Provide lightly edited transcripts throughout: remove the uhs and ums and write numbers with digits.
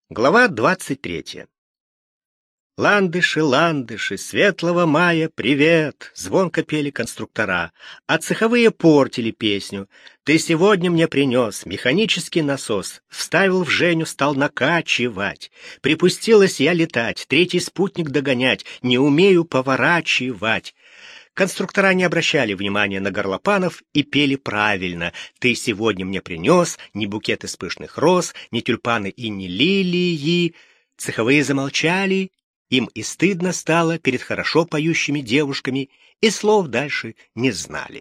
Глава 23. Ландыши, ландыши, светлого мая, привет! Звонко пели конструктора, а цеховые портили песню. Ты сегодня мне принес механический насос, вставил в Женю, стал накачивать. Припустилась я летать, третий спутник догонять, не умею поворачивать. Конструктора не обращали внимания на горлопанов и пели правильно. Ты сегодня мне принес ни букет из пышных роз, ни тюльпаны и ни лилии. Цеховые замолчали, им и стыдно стало перед хорошо поющими девушками, и слов дальше не знали.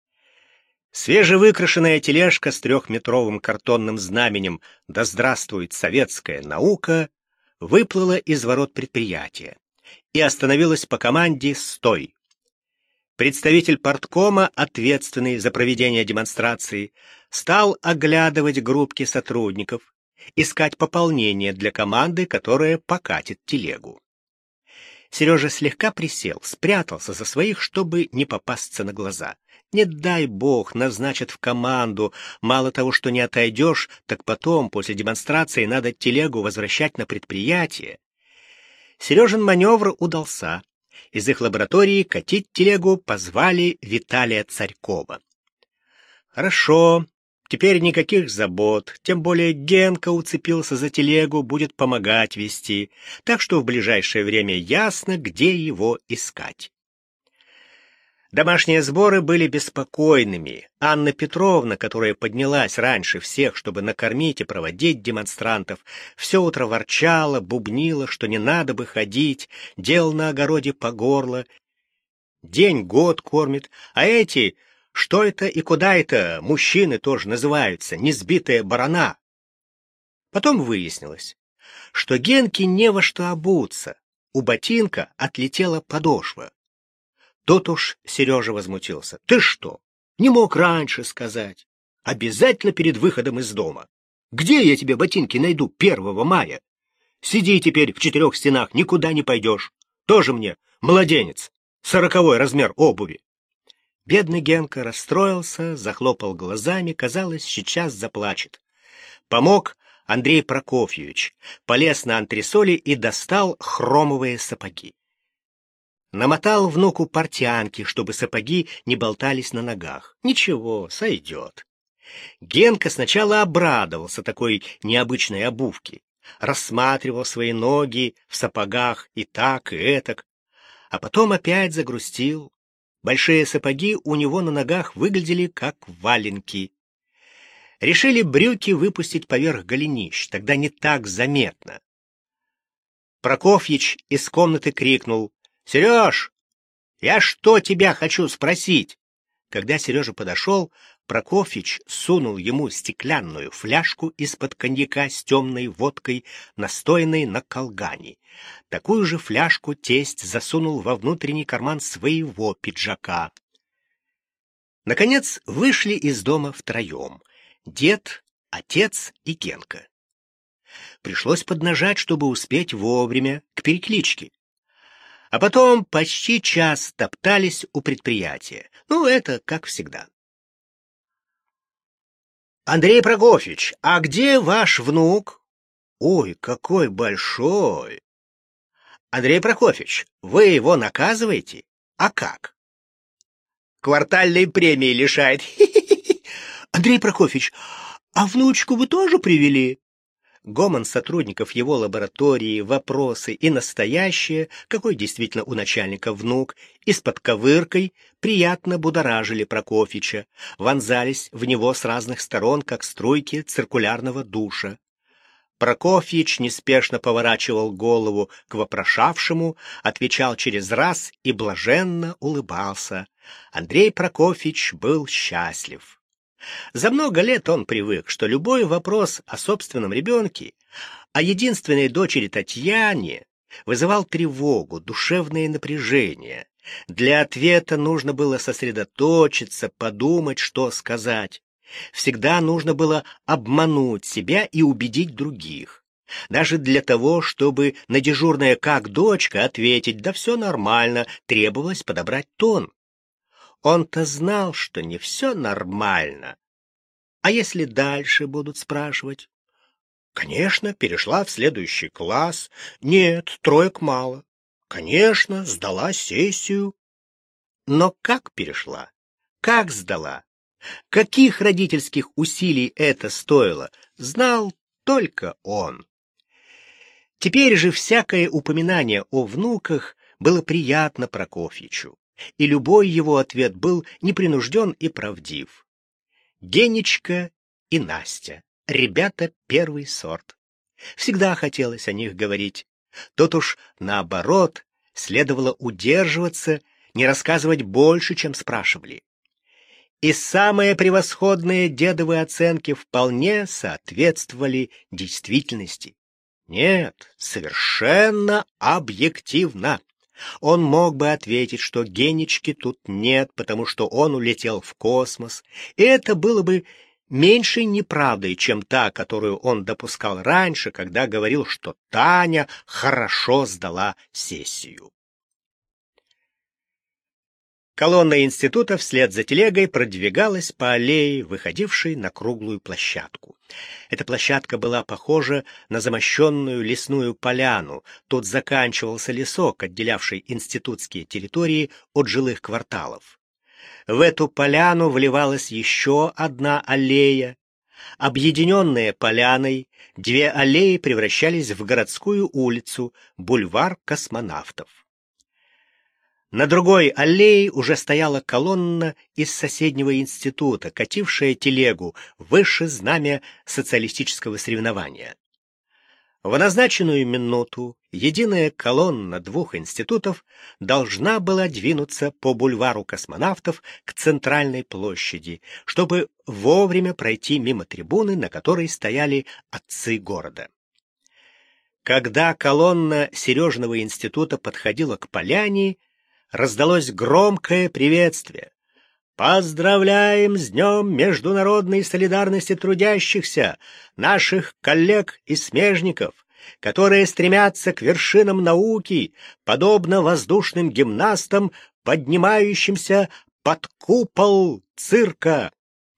Свежевыкрашенная тележка с 3-метровым картонным знаменем «Да здравствует советская наука» выплыла из ворот предприятия и остановилась по команде «Стой!». Представитель парткома, ответственный за проведение демонстрации, стал оглядывать группки сотрудников, искать пополнение для команды, которая покатит телегу. Сережа слегка присел, спрятался за своих, чтобы не попасться на глаза. Не дай бог назначат в команду, мало того, что не отойдешь, так потом, после демонстрации, надо телегу возвращать на предприятие. Сережин маневр удался. Из их лаборатории катить телегу позвали Виталия Царькова. Хорошо, теперь никаких забот, тем более Генка уцепился за телегу, будет помогать вести, так что в ближайшее время ясно, где его искать. Домашние сборы были беспокойными. Анна Петровна, которая поднялась раньше всех, чтобы накормить и проводить демонстрантов, все утро ворчала, бубнила, что не надо бы ходить, дел на огороде по горло. День-год кормит, а эти, что это и куда это, мужчины тоже называются, несбитая барана. Потом выяснилось, что Генке не во что обуться, у ботинка отлетела подошва. Тут уж Сережа возмутился. Ты что, не мог раньше сказать? Обязательно перед выходом из дома. Где я тебе ботинки найду 1 мая? Сиди теперь в 4 стенах, никуда не пойдешь. Тоже мне младенец, 40-й размер обуви. Бедный Генка расстроился, захлопал глазами, казалось, сейчас заплачет. Помог Андрей Прокофьевич, полез на антресоли и достал хромовые сапоги. Намотал внуку портянки, чтобы сапоги не болтались на ногах. Ничего, сойдет. Генка сначала обрадовался такой необычной обувке, рассматривал свои ноги в сапогах и так, и этак, а потом опять загрустил. Большие сапоги у него на ногах выглядели как валенки. Решили брюки выпустить поверх голенищ, тогда не так заметно. Прокофьич из комнаты крикнул: «Сереж, я что тебя хочу спросить?» Когда Сережа подошел, Прокофьич сунул ему стеклянную фляжку из-под коньяка с темной водкой, настоянной на колгане. Такую же фляжку тесть засунул во внутренний карман своего пиджака. Наконец вышли из дома втроем — дед, отец и Генка. Пришлось поднажать, чтобы успеть вовремя к перекличке. А потом почти час топтались у предприятия. Ну, это как всегда. «Андрей Прокофьевич, а где ваш внук?» «Ой, какой большой!» «Андрей Прокофьевич, вы его наказываете? А как?» «Квартальной премии лишает». «Андрей Прокофьевич, а внучку вы тоже привели?» Гомон сотрудников его лаборатории, вопросы и настоящее, какой действительно у начальника внук, и с подковыркой приятно будоражили Прокофьича, вонзались в него с разных сторон, как струйки циркулярного душа. Прокофьич неспешно поворачивал голову к вопрошавшему, отвечал через раз и блаженно улыбался. Андрей Прокофьич был счастлив. За много лет он привык, что любой вопрос о собственном ребенке, о единственной дочери Татьяне, вызывал тревогу, душевное напряжение. Для ответа нужно было сосредоточиться, подумать, что сказать. Всегда нужно было обмануть себя и убедить других. Даже для того, чтобы на дежурное «как дочка» ответить «да все нормально», требовалось подобрать тон. Он-то знал, что не все нормально. А если дальше будут спрашивать? Конечно, перешла в следующий класс. Нет, троек мало. Конечно, сдала сессию. Но как перешла? Как сдала? Каких родительских усилий это стоило, знал только он. Теперь же всякое упоминание о внуках было приятно Прокофьичу, и любой его ответ был непринужден и правдив. Генечка и Настя, ребята первый сорт. Всегда хотелось о них говорить. Тут уж наоборот, следовало удерживаться, не рассказывать больше, чем спрашивали. И самые превосходные дедовы оценки вполне соответствовали действительности. Нет, совершенно объективно. Он мог бы ответить, что Генечки тут нет, потому что он улетел в космос, и это было бы меньшей неправдой, чем та, которую он допускал раньше, когда говорил, что Таня хорошо сдала сессию. Колонна института вслед за телегой продвигалась по аллее, выходившей на круглую площадку. Эта площадка была похожа на замощенную лесную поляну. Тут заканчивался лесок, отделявший институтские территории от жилых кварталов. В эту поляну вливалась еще одна аллея. Объединенные поляной, две аллеи превращались в городскую улицу, бульвар космонавтов. На другой аллее уже стояла колонна из соседнего института, катившая телегу выше знамя социалистического соревнования. В назначенную минуту единая колонна двух институтов должна была двинуться по бульвару космонавтов к центральной площади, чтобы вовремя пройти мимо трибуны, на которой стояли отцы города. Когда колонна Сережиного института подходила к поляне, раздалось громкое приветствие. «Поздравляем с Днем международной солидарности трудящихся, наших коллег и смежников, которые стремятся к вершинам науки, подобно воздушным гимнастам, поднимающимся под купол цирка».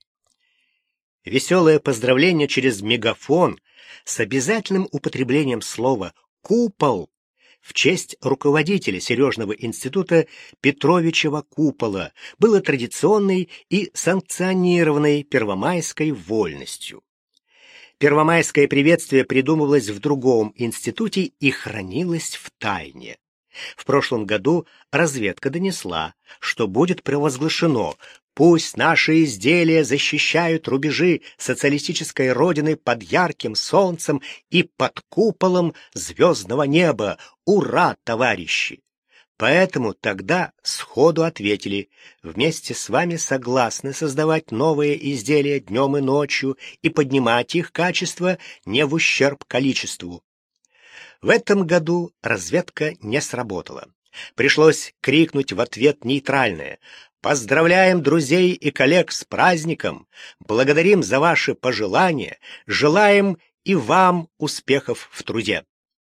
Веселое поздравление через мегафон с обязательным употреблением слова «купол» в честь руководителя Сережного института Петровичева Купола было традиционной и санкционированной первомайской вольностью. Первомайское приветствие придумывалось в другом институте и хранилось в тайне. В прошлом году разведка донесла, что будет провозглашено: пусть наши изделия защищают рубежи социалистической родины под ярким солнцем и под куполом звездного неба. Ура, товарищи! Поэтому тогда сходу ответили: вместе с вами согласны создавать новые изделия днем и ночью и поднимать их качество не в ущерб количеству. В этом году разведка не сработала. Пришлось крикнуть в ответ нейтральное: «Поздравляем друзей и коллег с праздником! Благодарим за ваши пожелания! Желаем и вам успехов в труде!»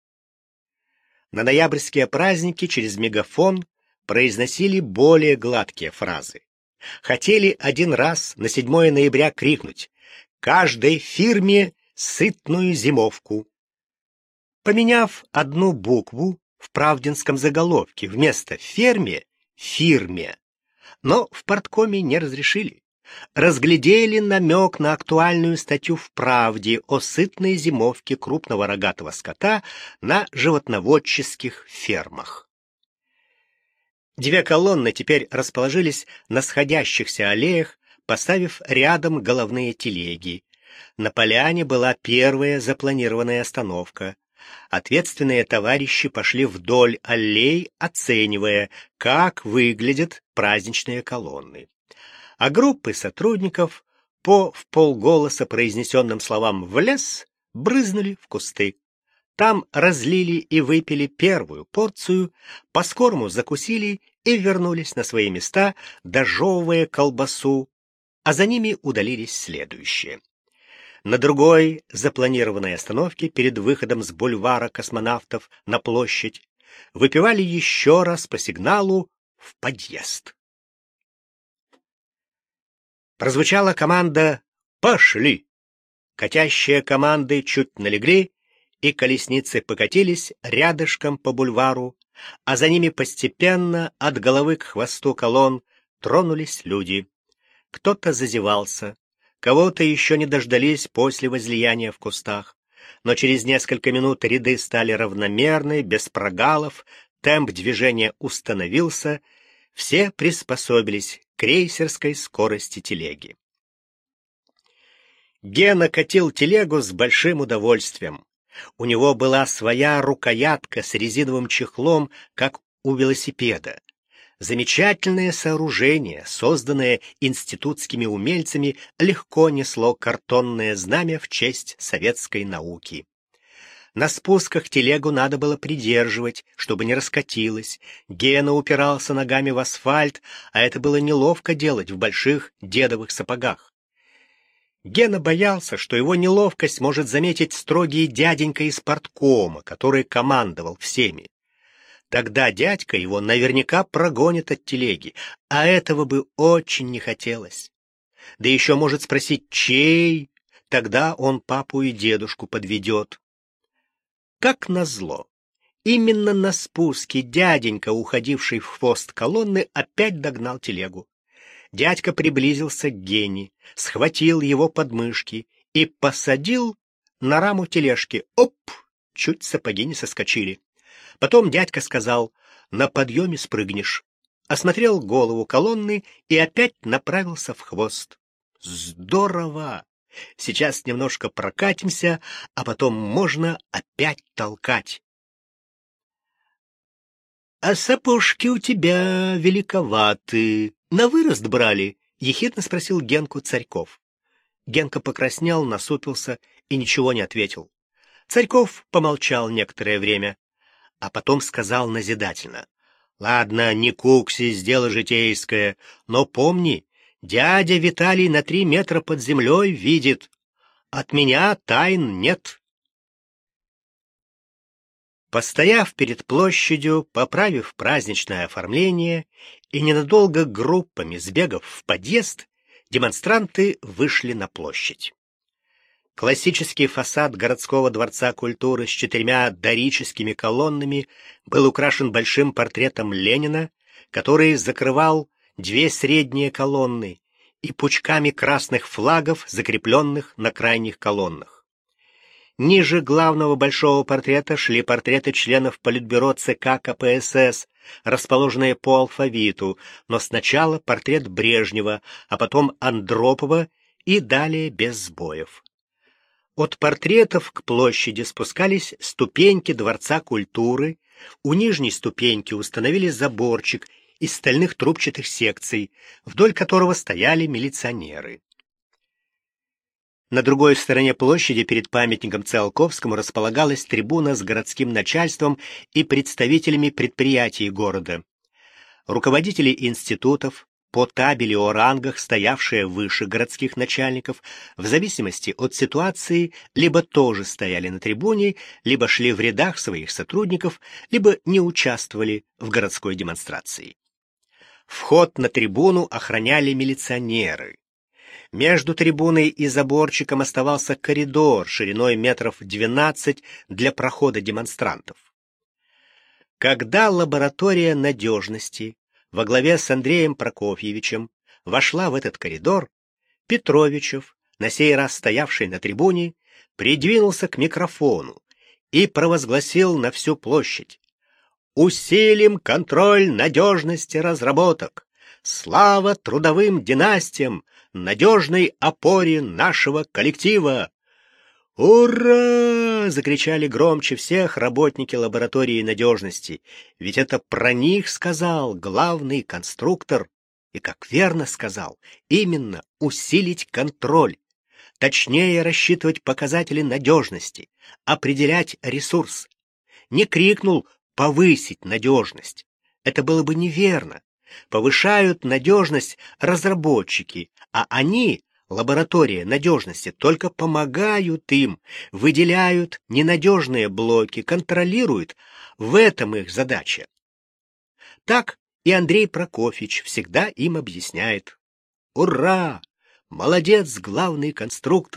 На ноябрьские праздники через мегафон произносили более гладкие фразы. Хотели один раз на 7 ноября крикнуть: «Каждой фирме сытную зимовку!» Поменяв одну букву в правдинском заголовке, вместо «ферме» — «фирме». Но в парткоме не разрешили. Разглядели намек на актуальную статью в «Правде» о сытной зимовке крупного рогатого скота на животноводческих фермах. Две колонны теперь расположились на сходящихся аллеях, поставив рядом головные телеги. На поляне была первая запланированная остановка. Ответственные товарищи пошли вдоль аллей, оценивая, как выглядят праздничные колонны. А группы сотрудников по вполголоса произнесенным словам «в лес» брызнули в кусты. Там разлили и выпили первую порцию, по-скорому закусили и вернулись на свои места, дожевывая колбасу, а за ними удалились следующие. На другой запланированной остановке перед выходом с бульвара космонавтов на площадь выпивали еще раз по сигналу «в подъезд». Прозвучала команда «Пошли!». Катящие команды чуть налегли, и колесницы покатились рядышком по бульвару, а за ними постепенно от головы к хвосту колонн тронулись люди. Кто-то зазевался, кого-то еще не дождались после возлияния в кустах, но через несколько минут ряды стали равномерны, без прогалов, темп движения установился, все приспособились к крейсерской скорости телеги. Гена катил телегу с большим удовольствием. У него была своя рукоятка с резиновым чехлом, как у велосипеда. Замечательное сооружение, созданное институтскими умельцами, легко несло картонное знамя в честь советской науки. На спусках телегу надо было придерживать, чтобы не раскатилась. Гена упирался ногами в асфальт, а это было неловко делать в больших дедовых сапогах. Гена боялся, что его неловкость может заметить строгий дяденька из парткома, который командовал всеми. Тогда дядька его наверняка прогонит от телеги, а этого бы очень не хотелось. Да еще может спросить, чей, тогда он папу и дедушку подведет. Как назло, именно на спуске дяденька, уходивший в хвост колонны, опять догнал телегу. Дядька приблизился к Гене, схватил его подмышки и посадил на раму тележки. Оп! Чуть сапоги не соскочили. Потом дядька сказал: «На подъеме спрыгнешь». Осмотрел голову колонны и опять направился в хвост. Здорово! Сейчас немножко прокатимся, а потом можно опять толкать. — А сапожки у тебя великоваты. На вырост брали? — ехидно спросил Генку Царьков. Генка покраснел, насупился и ничего не ответил. Царьков помолчал некоторое время, а потом сказал назидательно: — Ладно, не куксись, дело житейское, но помни, дядя Виталий на 3 метра под землей видит. От меня тайн нет. Постояв перед площадью, поправив праздничное оформление и ненадолго группами сбегав в подъезд, демонстранты вышли на площадь. Классический фасад городского дворца культуры с 4 дорическими колоннами был украшен большим портретом Ленина, который закрывал 2 средние колонны, и пучками красных флагов, закрепленных на крайних колоннах. Ниже главного большого портрета шли портреты членов Политбюро ЦК КПСС, расположенные по алфавиту, но сначала портрет Брежнева, а потом Андропова и далее без сбоев. От портретов к площади спускались ступеньки Дворца культуры, у нижней ступеньки установили заборчик из стальных трубчатых секций, вдоль которого стояли милиционеры. На другой стороне площади перед памятником Циолковскому располагалась трибуна с городским начальством и представителями предприятий города. Руководители институтов, по табели о рангах, стоявшие выше городских начальников, в зависимости от ситуации, либо тоже стояли на трибуне, либо шли в рядах своих сотрудников, либо не участвовали в городской демонстрации. Вход на трибуну охраняли милиционеры. Между трибуной и заборчиком оставался коридор шириной метров 12 для прохода демонстрантов. Когда лаборатория надежности во главе с Андреем Прокофьевичем вошла в этот коридор, Петровичев, на сей раз стоявший на трибуне, придвинулся к микрофону и провозгласил на всю площадь: «Усилим контроль надежности разработок! Слава трудовым династиям, надежной опоре нашего коллектива!» «Ура!» — закричали громче всех работники лаборатории надежности. Ведь это про них сказал главный конструктор. И, как верно сказал, именно усилить контроль, точнее рассчитывать показатели надежности, определять ресурс. Не крикнул «повысить надежность». Это было бы неверно. Повышают надежность разработчики, а они, лаборатория надежности, только помогают им, выделяют ненадежные блоки, контролируют. В этом их задача. Так и Андрей Прокофьевич всегда им объясняет. «Ура! Молодец, главный конструктор!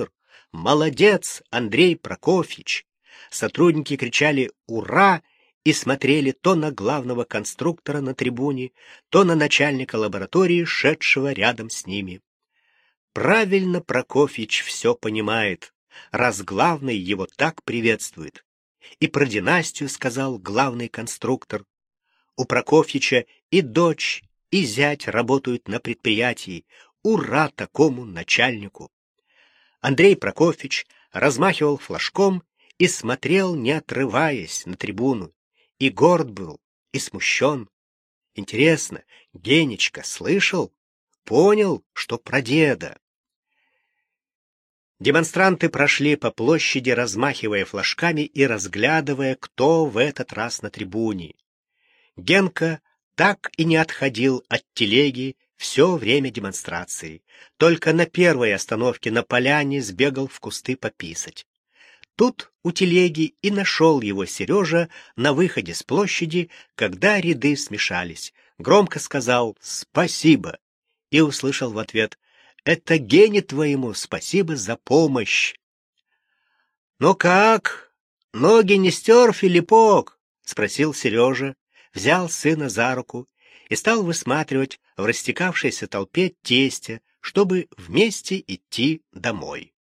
«Молодец, Андрей Прокофьевич!» Сотрудники кричали «Ура!» и смотрели то на главного конструктора на трибуне, то на начальника лаборатории, шедшего рядом с ними. Правильно Прокофьевич все понимает, раз главный его так приветствует. И про династию сказал главный конструктор. У Прокофьевича и дочь, и зять работают на предприятии. Ура такому начальнику! Андрей Прокофьевич размахивал флажком и смотрел, не отрываясь, на трибуну. И горд был, и смущен. Интересно, Генечка слышал? Понял, что про деда? Демонстранты прошли по площади, размахивая флажками и разглядывая, кто в этот раз на трибуне. Генка так и не отходил от телеги все время демонстрации. Только на первой остановке на поляне сбегал в кусты пописать. Тут у телеги и нашел его Сережа на выходе с площади, когда ряды смешались. Громко сказал «Спасибо» и услышал в ответ «Это Гене твоему спасибо за помощь». «Ну как? Ноги не стер, Филиппок?» — спросил Сережа, взял сына за руку и стал высматривать в растекавшейся толпе тестя, чтобы вместе идти домой.